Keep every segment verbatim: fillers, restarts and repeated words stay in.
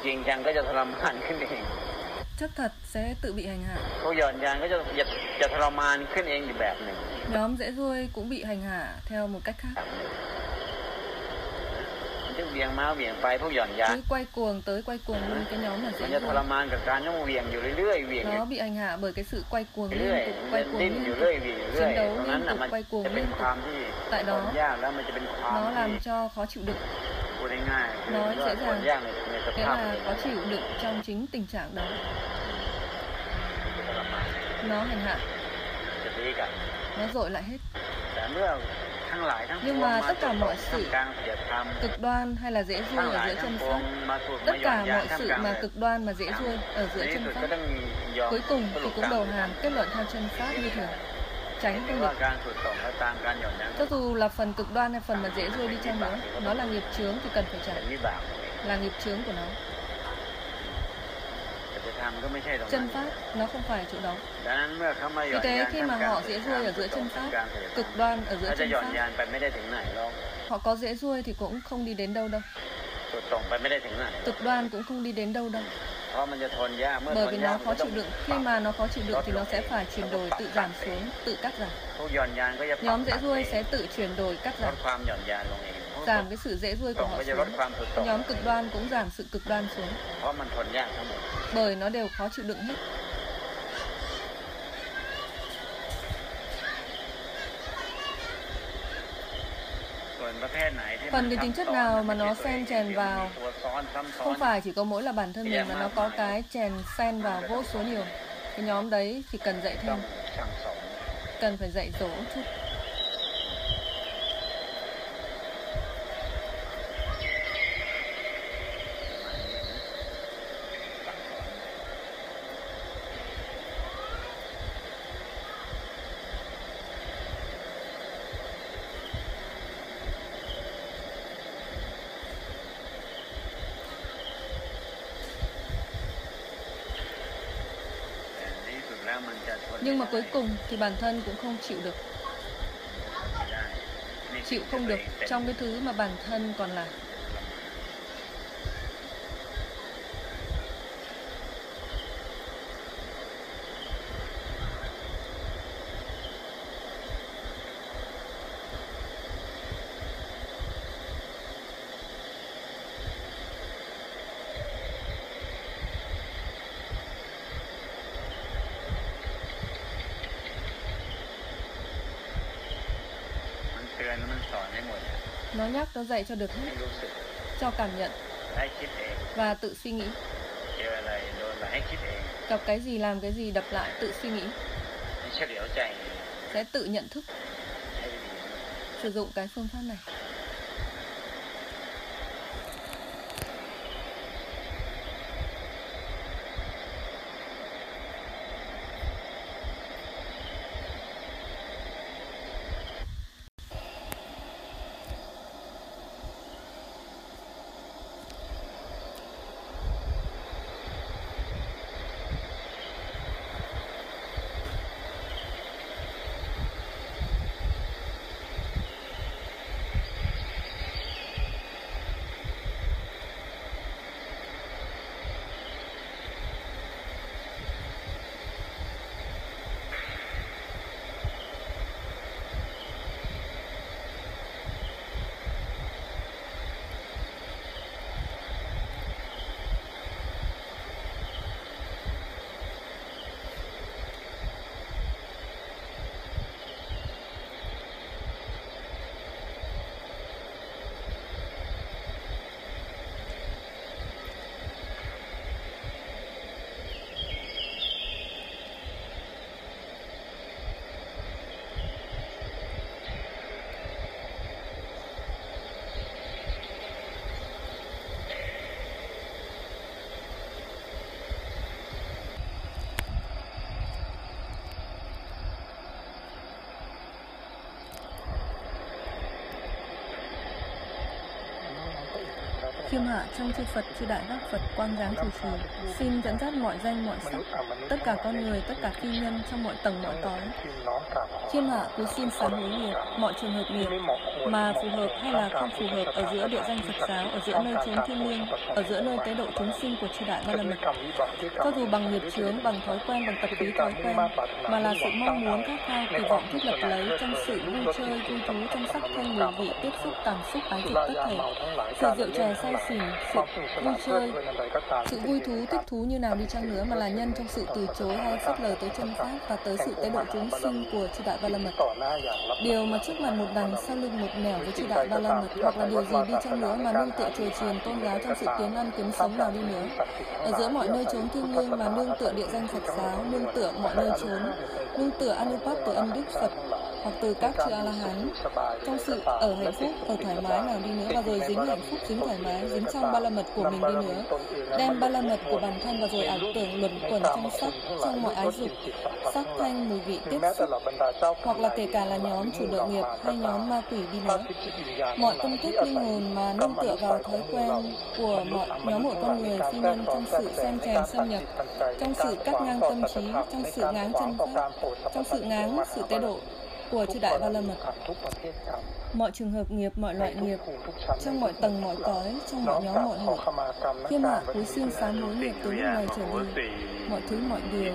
จริงจังก็จะทรมานขึ้นเอง chấp thật sẽ tự bị hành hạ. พวกหย่อนยานก็จะจะจะทรมานขึ้นเองอีกแบบหนึ่ง Nhóm dễ ruôi cũng bị hành hạ theo một cách khác. มันจะเวียงมาเวียงไปพวกหย่อนยาน Cứ quay cuồng tới quay cuồng lui cái nhóm là มัน dễ จะทร ruôi. มานกับการต้องเวียงอยู่เรื่อยๆเวียงอยู่ Nó bị hành hạ bởi cái sự quay cuồng เรื่ liên อย tục, ๆ quay มัน cuồng ดิ้น liên อยู่ tục. เรื่อยๆเวียงอยู่เรื่อย Chiến đấu ตรงนั้น liên น่ะ tục, มัน quay cuồng จะเป็น liên ความ tục. ที่ Tại ท đó นยากแล้วมันจะเป็นความ nó ที่ làm cho khó chịu đựng, พูดง่ายๆคือ nói ว่า dễ ทน dàng, ยากในในส nghĩa ภาพ là khó chịu đựng trong chính tình trạng đó. ทรมาน Nó hành hạ, จะดีกัน nó dội lại hết. แต่เมื่อทั้งหลายทั้งป Nhưng วง mà มา tất cả mọi ท่า sự มกลางเสียธรรม cực đoan hay là dễ ทั้ง ruôi ห ở ลาย giữa ทั้ง chân ปวง pháp, มาสูด tất มาหย่อน cả ยาน mọi ท่าม sự กลาง mà เลย cực đoan mà dễ ruôi ở ใน giữa ที่ chân สุดก็ pháp, ต้องยอม cuối cùng ส thì รุป cũng ตาม đầu hàng kết luận theo chân pháp như thường, tránh หรือ không ว่า được. การสูดส่งและตามการหย่อนยาน Cho dù là phần cực đoan hay phần mà dễ ruôi đi chăng nữa, nó là nghiệp chướng thì cần phải เป็น trả, วิบาก là nghiệp chướng của nó. จะทำก็ไม่ใช่ตรงนั้น Chân pháp nó không phải chỗ đó. ดังนั้นเมื่อเขามาหย่ Vì อนยา thế น khi ท่าม mà กลาง họ dễ ruôi ở giữa chân กลาง pháp, เสียธรรม cực đoan ở giữa ถ้าจะ chân หย่อนยา pháp, นไปไม่ได้ถึงไหนหรอก họ có dễ ruôi thì cũng không đi đến đâu đâu, สูดส่งไปไม่ได้ถึงไหน cực đoan cũng không đi đến đâu đâu. เพราะมันจะทนยากเมื่อ Bởi ทน vì ยาก nó มัน khó ก็ต้อ chịu ง đựng, khi mà nó khó chịu đựng thì nó sẽ phải chuyển đổi, tự giảm xuống, tự cắt giảm. พวกหย่อนยานก็จะปรับ Nhóm dễ ตัด ruôi เอง sẽ tự chuyển đổi, cắt ล giảm, ดความหย่อนยานลงเอง giảm cái sự dễ ruôi ส่ của ง họ ก็จะลด xuống. ความสุดส่ง Nhóm cực đoan cũng giảm sự cực đoan xuống, เพราะมันทนยากทั้งหมด bởi nó đều khó chịu đựng hết. ส่วนประเภทไหนที่ Phần cái tính chất nào mà nó xen chèn vào, ตัวซ้อนซ้ำซ้อน không phải chỉ có mỗi là bản thân mình mà nó có cái chèn xen vào vô số điều. Cái nhóm đấy thì cần dạy ต้อง thêm, สั่งสอน cần phải dạy dỗ chút. แต่ในที่สุดแล้วมันจะทน Nhưng mà cuối cùng thì bản thân cũng không chịu được, ไม่ได้นี่ chịu không được trong cái thứ mà bản thân còn là. Nó เตือนมันสอนให้หมดอะ Nó nhắc, nó dạy cho được ให้ hết, รู้สึก cho cảm nhận ให้คิดเอง và tự suy nghĩ. เจออะไรโดนอะไรให้คิดเอง Gặp cái gì làm cái gì đập lại, tự suy nghĩ, ให้เฉลียวใจ sẽ tự nhận thức, ให้ดี sử dụng cái phương pháp này. Khiêm hạ trong chư Phật, chư Đại Giác Phật quang dáng chủ trì, xin dẫn dắt mọi danh mọi sắc, tất cả con người, tất cả phi nhân trong mọi tầng mọi cõi. Khiêm hạ cúi xin sám hối nghiệp, mọi trường hợp nghiệp mà phù hợp hay là không phù hợp ở giữa địa danh Phật giáo, ở giữa nơi chốn thiêng liêng, ở giữa nơi tế độ chúng sinh của chư Đại Ba La Mật. Cho dù bằng nghiệp chướng, bằng thói quen, bằng tập khí thói quen, mà là sự mong muốn khát khao, kỳ vọng thiết lập lấy trong sự vui chơi, vui thú, trong sắc thanh mùi vị, tiếp xúc, cảm xúc, ái dục tất thể, sự rượu chè say xỉn, sự vui chơi, sự vui thú, thích thú như nào đi chăng nữa mà là nhân trong sự từ chối hay phớt lờ tới chân pháp và tới sự tế độ chúng sinh của chư Đại Ba La Mật. Điều mà trước mặt một đằng, sau lưng một nẻo với chư Đại Ba La Mật, hoặc là điều gì đi chăng nữa mà nương tựa chùa chiền tôn giáo trong sự kiếm ăn kiếm sống nào đi nữa, ở giữa mọi nơi chốn thiêng liêng mà nương tựa địa danh Phật giáo, nương tựa mọi nơi chốn, nương tựa Anupat từ ân đức Phật hoặc từ các chư A La Hán, trong sự ở hạnh phúc, ở thoải mái nào đi nữa, và rồi dính hạnh phúc, dính thoải mái, dính trong ba la mật của mình đi nữa, đem ba la mật của bản thân và rồi ảo tưởng luẩn quẩn trong sắc, trong mọi ái dục, sắc thanh mùi vị tiếp xúc, hoặc là kể cả là nhóm chủ đợi nghiệp hay nhóm ma quỷ đi nữa, mọi tâm thức linh hồn mà nương tựa vào thói quen của mọi nhóm hội con người phi nhân trong sự xen chèn xâm nhập, trong sự cắt ngang tâm trí, trong sự ngáng chân pháp, trong sự ngáng sự tế độ của chư Đại Ba La Mật, mọi trường hợp nghiệp, mọi loại nghiệp, trong mọi tầng mọi cõi, trong mọi nhóm mọi hội. Khiêm hạ cúi xin sám hối nghiệp từ lúc này trở đi, mọi thứ mọi điều.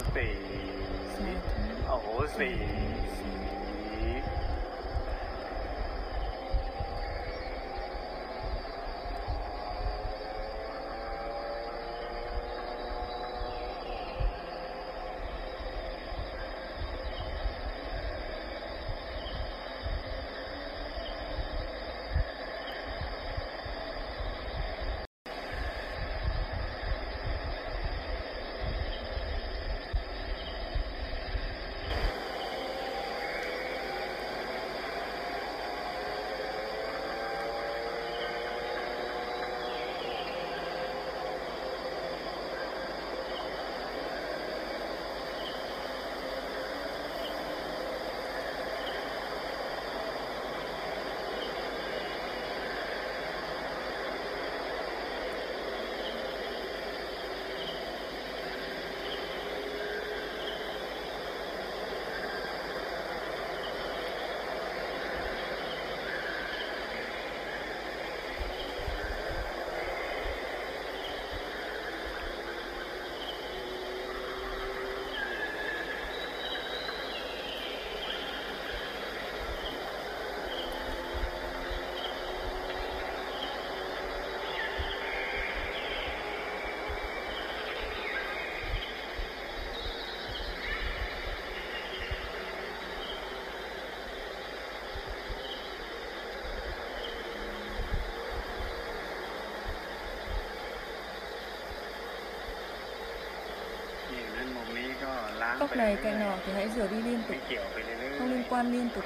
Góc này cạnh nọ thì hãy rửa đi liên tục, không liên quan liên tục.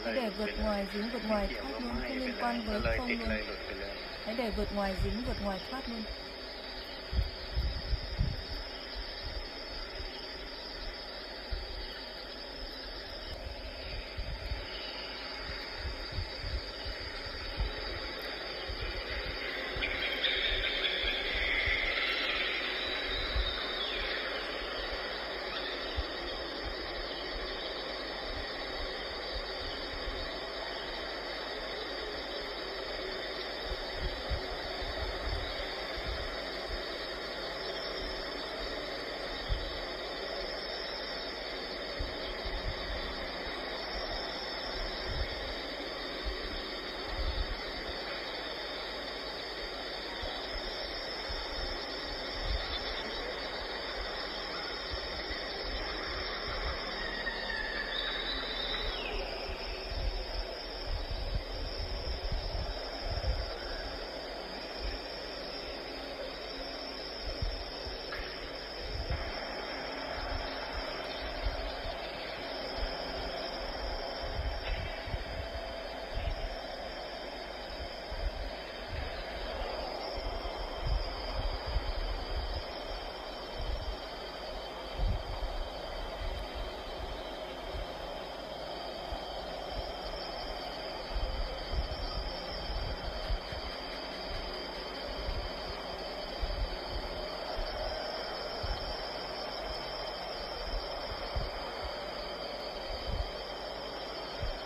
Hãy để vượt ngoài dính vượt ngoài thoát luôn, không liên quan với không luôn. Hãy để vượt ngoài dính vượt ngoài thoát luôn.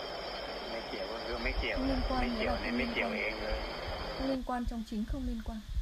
ไม่เกี่ยว Không liên quan, ไม่ nghĩa เกี่ยว là เนี่ย không ไม่ liên เกี่ยว quan. เองเลย Không liên quan trong chính không liên quan.